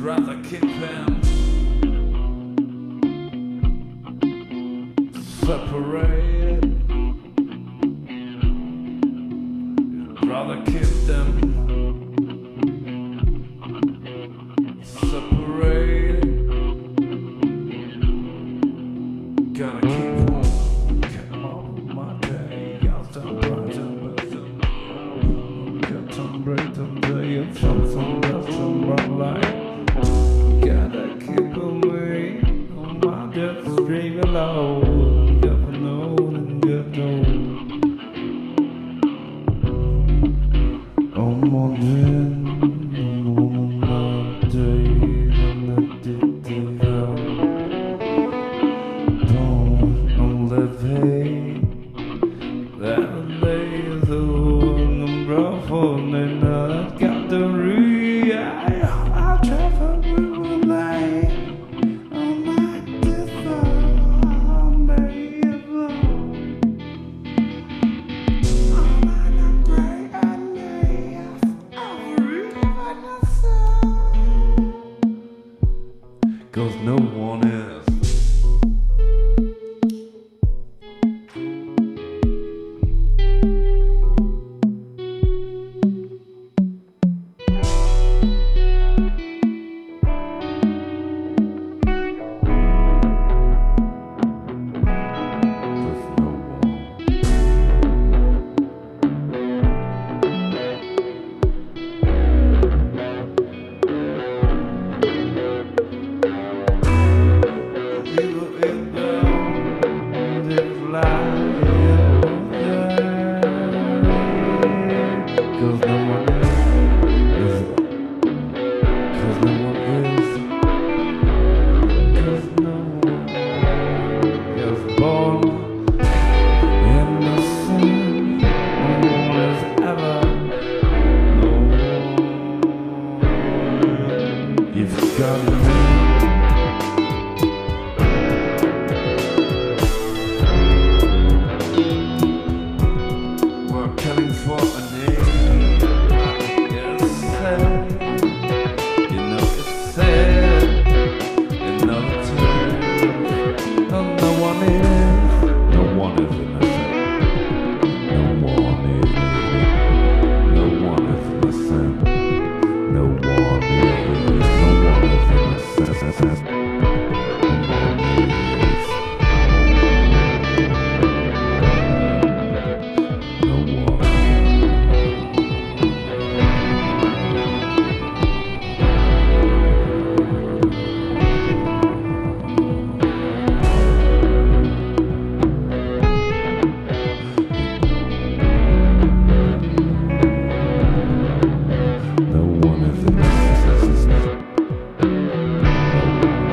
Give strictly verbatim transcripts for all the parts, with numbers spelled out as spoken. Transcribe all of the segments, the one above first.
rather keep him separated. You'd rather keep them separated. Gotta keep on, keep on my day. I'll stop writing, but got some break until you feel some dust in my life. Gotta keep away on my death stream alone. Got know and get know. I'm on in, I'm on my days and I did the hell. Don't I'm living that lays on the bravo and I got the re I travel with a light on my different neighbor. I'm on a break I lay I'll read the sun. Cause no one is. Cause no one is, cause no one is, cause no one is born in the sun. No one is ever, no one. You've got to we're killing for a name. No one is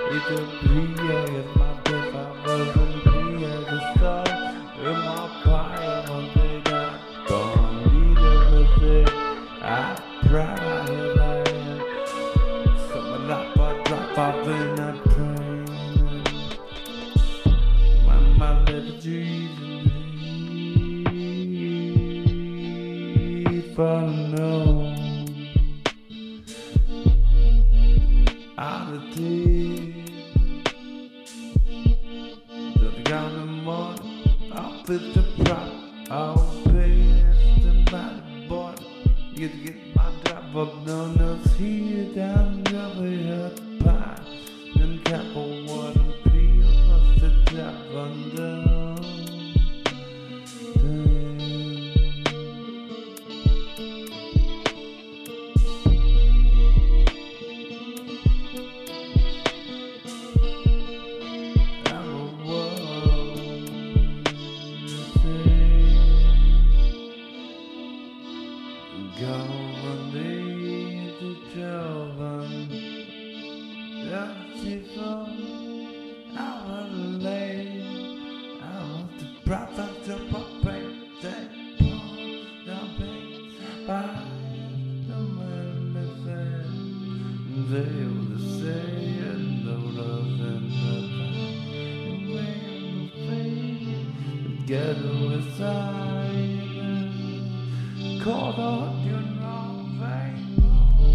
It's a Priya, it's my best I wasn't Priya, the sun in my fire one day got gone. Neither was it, I tried it like someone like I drop off in a train. My, my little Jesus, if I know out of tea. Just got the money, I'll fit the prop, I'll pay somebody bought. You get my drop of donuts here down the other pie. And cap of water, feel us the tap under. Together with I caught on your wrong rainbow.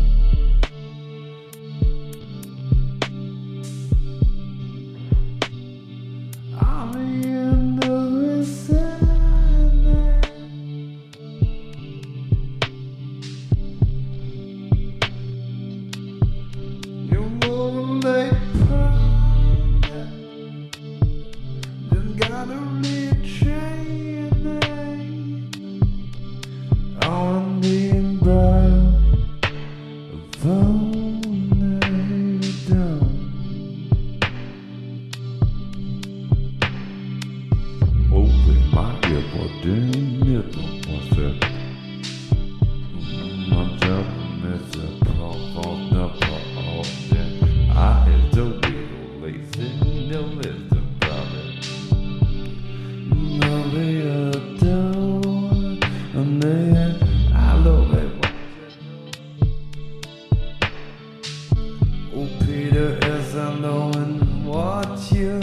I'm in the sand. You're more like pride. Just gotta reach on the brow of only done. Over my ear for doing it for myself. I'm jumping myself off on the ball. I had to be lazy, no less than promise. No, they are done, and then I love it. Oh, Peter, as I know and watch you.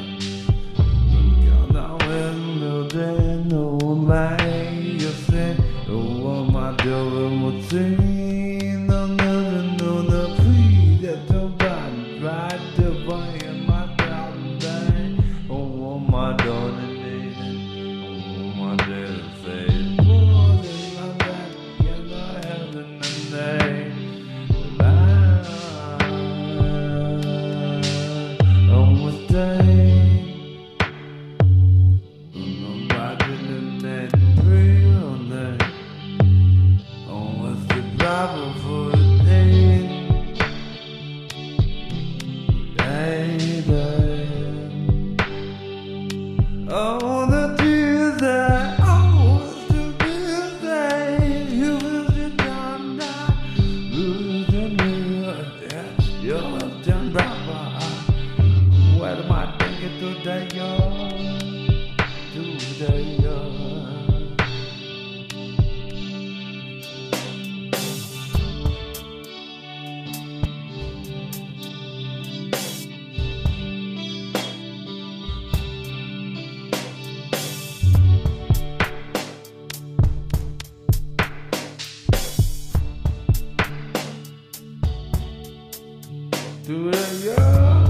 God, I will no day, no lie. You say, oh, my devil will sing. No, no, no, no, please, that's nobody. Right to buy in my darling day. Oh, my darling. Oh, the Tuesday, oh, the Tuesday, you will sit down now, lose the new, yes, you're done, brother. What am I thinking today, y'all? Today, y'all. Do it, yeah.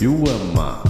you ama.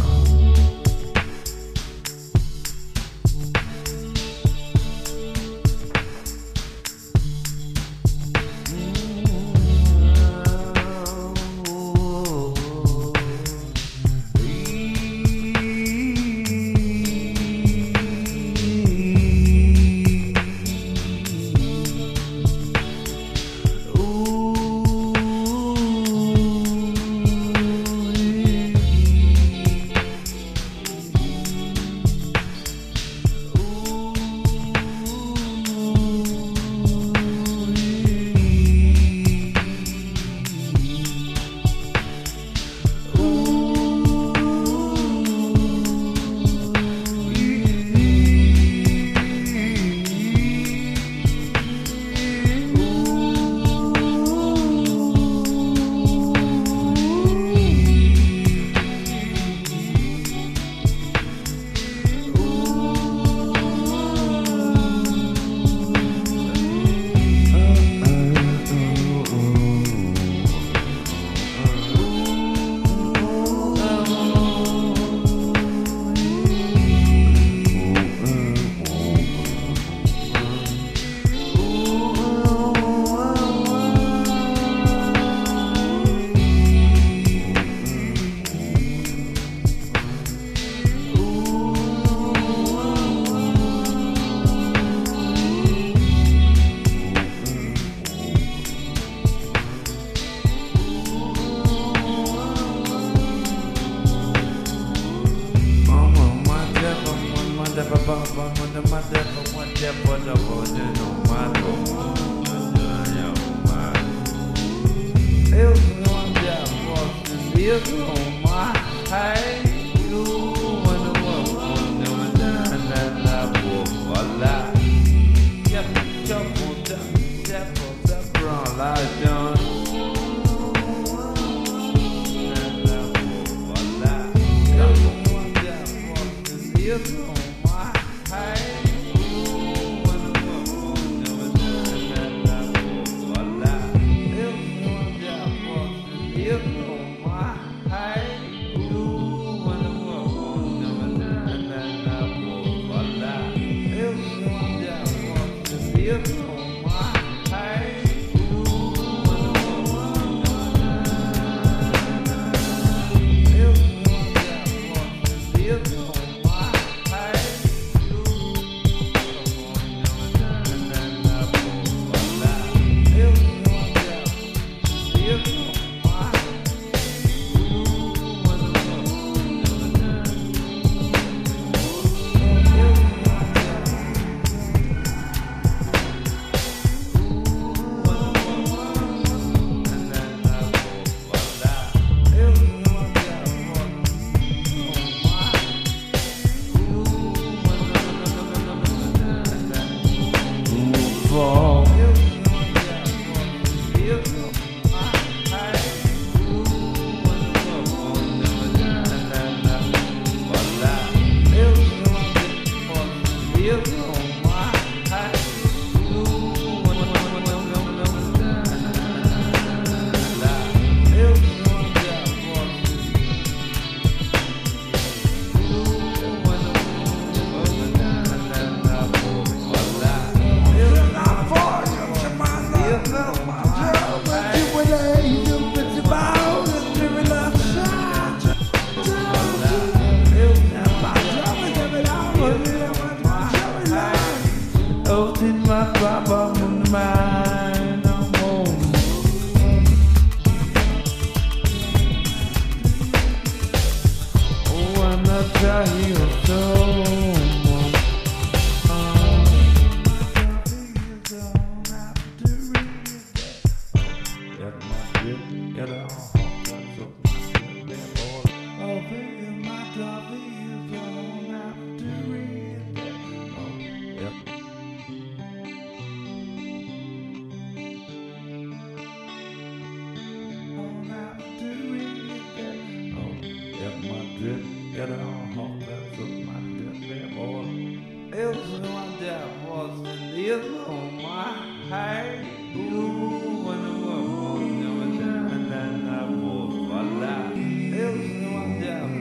Eu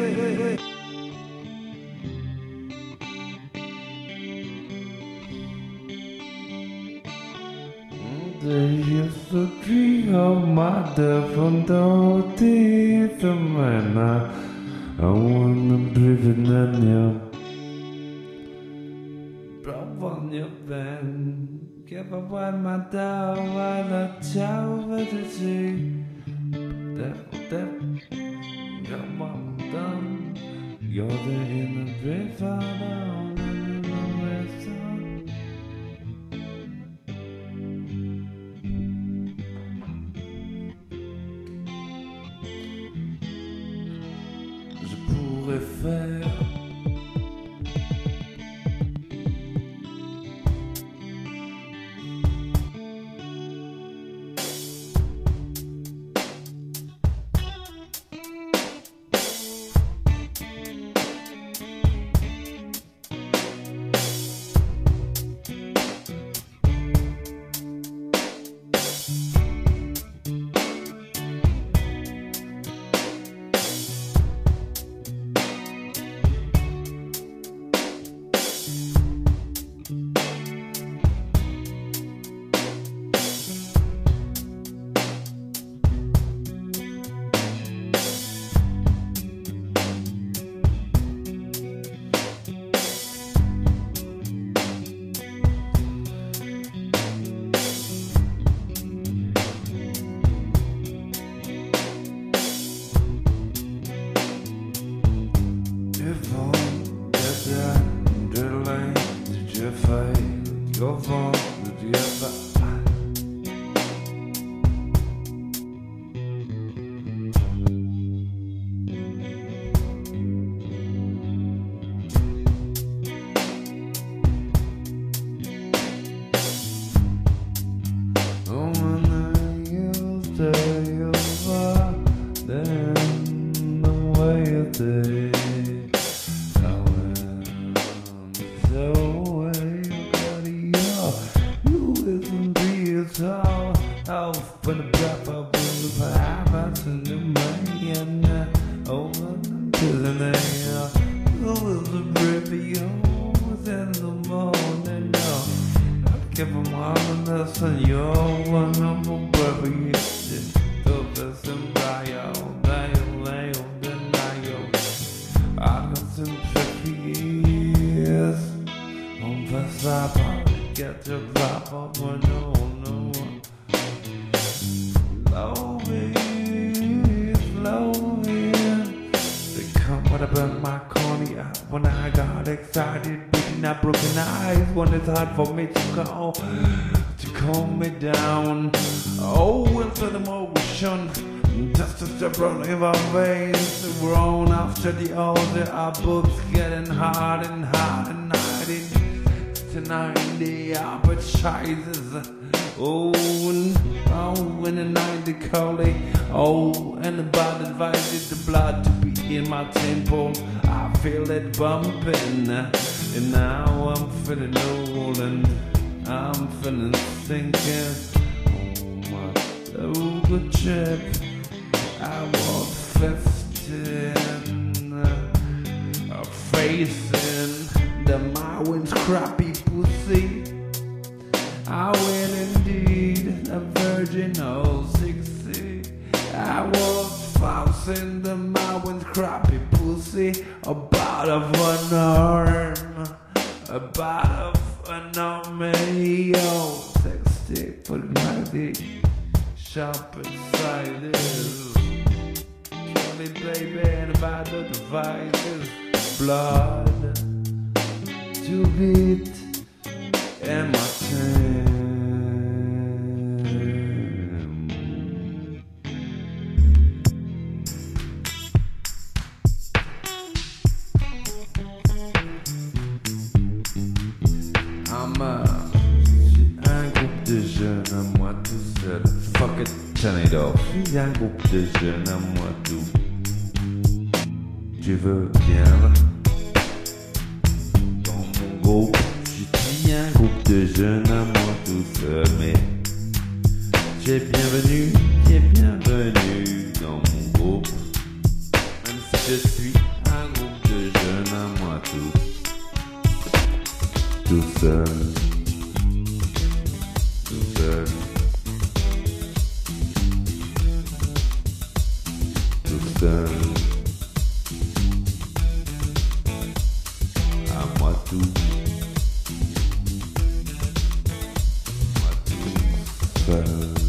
They used to dream of my death from the teeth of man. I wanna breathe in you. Drop on your bed, give up one my down, while I chow with the sea. Death, death, come on, done. You're the inner breath, I don't know where it's on. Je pourrais faire your phone, did you ever? Oh, when I used to over, then the way you did, I went so so off when the breath of the happens in the man over to the nail. Who is the review within the morning? I give them all the lesson. You're one number baby. The best in bio, they lay on the night. I got some years on the side. Get the drop of my no, no. Slowly, slowly. They come what about my cornea when I got excited, beating up broken eyes. When it's hard for me to go, to calm me down. Oh, into the motion, just a step running our veins. Grown after the older, our boobs getting hard and hard and hiding. Tonight the appetizers, oh, and, oh, in the night the curly, oh, and the bad advises the blood to be in my temple. I feel it bumping, and now I'm feeling old and I'm feeling thinking, oh my, so good trip. I was fifteen, uh, facing the mountains crappy pussy. I will indeed a virgin oh sixty. I was fastened the mountains crappy pussy. About of an arm, about of an arm, oh sixty for ninety. Sharp inside is Kelly baby and about the devices. Blood to beat and my time. I'm a, j'ai un groupe de jeunes à moi tout seul. Fuck it, turn it off. J'ai un groupe de jeunes à moi tout. Tu veux bien dans mon groupe? J'ai un groupe de jeunes à moi tout seul, mais j'ai bienvenue, j'ai bienvenue dans mon groupe. Même si je suis seul, tout seul, tout seul, à moi tout, moi tout seul.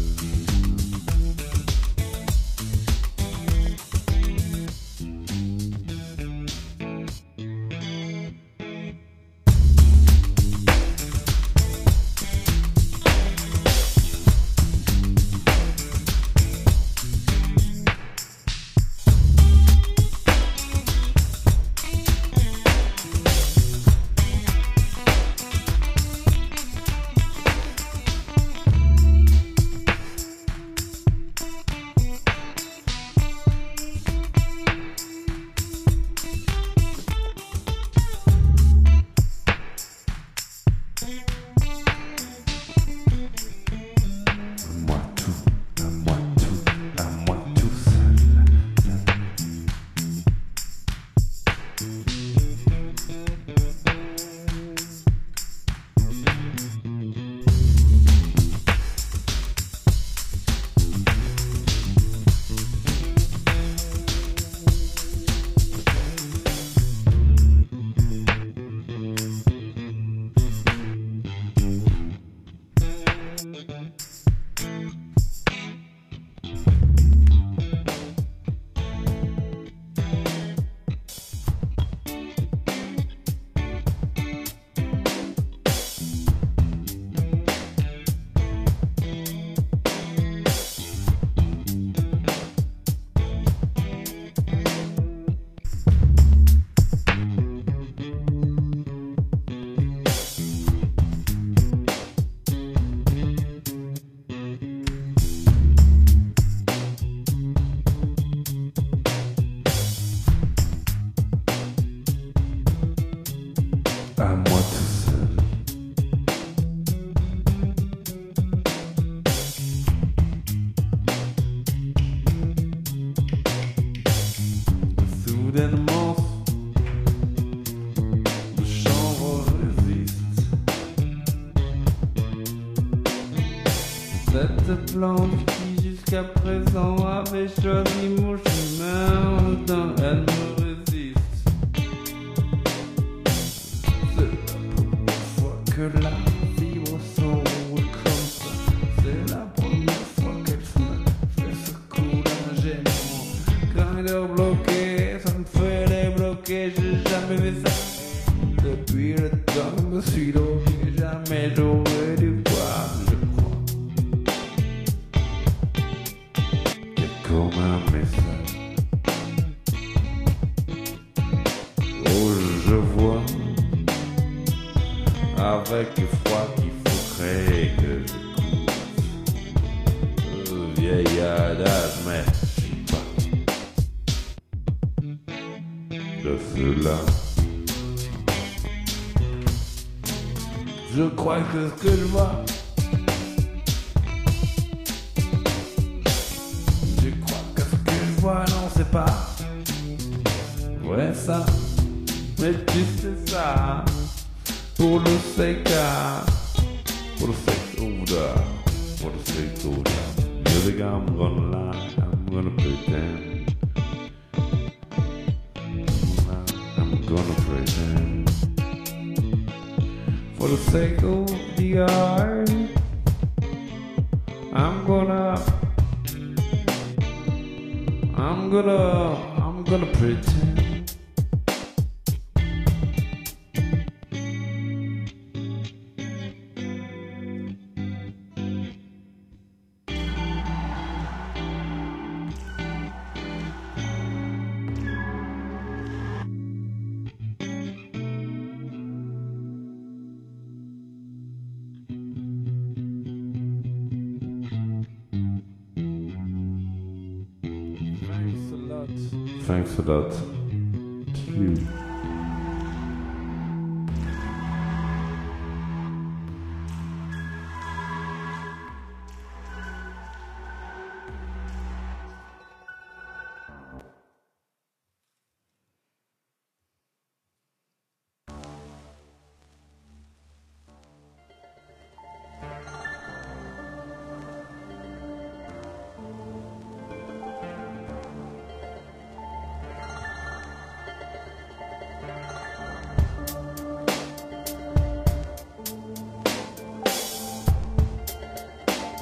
À moi tout seul. Soudainement, le chanvre résiste. Cette plante qui jusqu'à présent avait choisi mon chemin, maintenant elle me résiste. Que la vibration roule comme ça. C'est la première fois qu'elle se me fait ce coup d'un gênant. Grinder bloqué, ça me fait débloquer, j'ai jamais vu ça. Depuis le temps, je me suis drogué, jamais j'aurais dû voir, je crois. C'est comme un message. Oh, je vois. Avec effroi qu'il faut créer que j'écoute le vieil adage, mais je suis pas de cela. Je crois que ce que je vois, je crois que ce que je vois, non c'est pas ouais ça, mais tu sais ça. For the sake of, for the sake of the, for the sake of the, you think I'm gonna lie, I'm gonna pretend, I'm gonna pretend, for the sake of the art, I'm gonna, I'm gonna, I'm gonna pretend. Thanks a lot to you.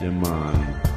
your mind.